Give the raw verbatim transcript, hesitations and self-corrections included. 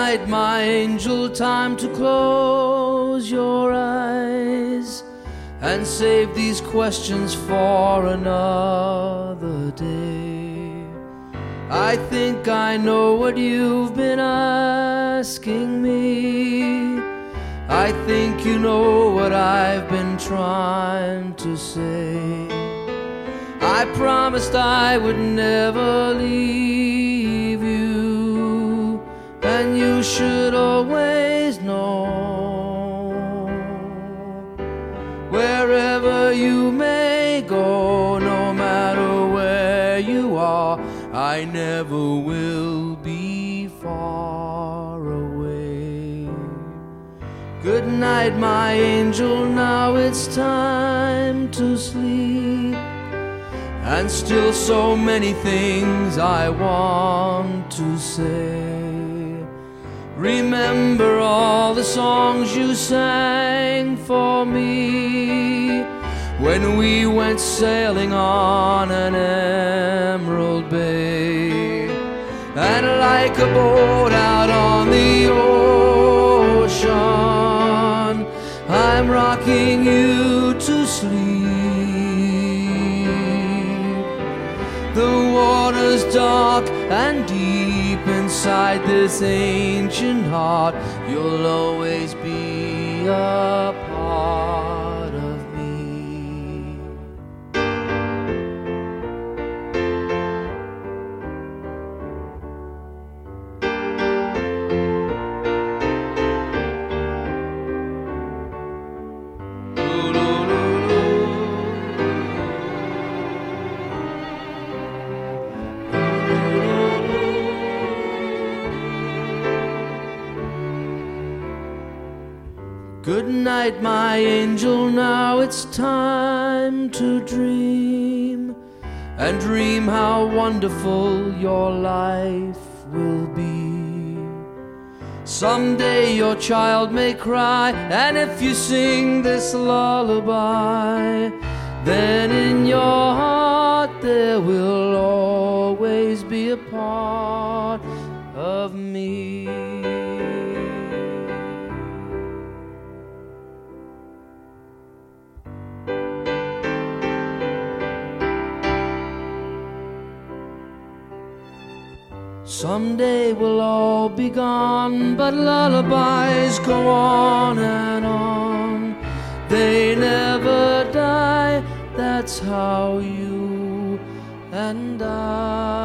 night, my angel, time to close your eyes and save these questions for another day. I think I know what you've been asking me. I think you know what I've been trying to say. I promised I would never leave you, and you should always know, wherever you may go, no matter where you are, I never will be far away. Good night, my angel, now it's time to sleep, and still so many things I want to say. Remember all the songs you sang for me when we went sailing on an emerald bay. And like a boat out on the ocean, I'm rocking you to sleep. The water's dark and deep inside this ancient heart. You'll always be a part of me. Good night, my angel, now it's time to dream, and dream how wonderful your life will be. Someday your child may cry, and if you sing this lullaby, then in your heart there will always be a part of me. Someday we'll all be gone, but lullabies go on and on. They never die, that's how you and I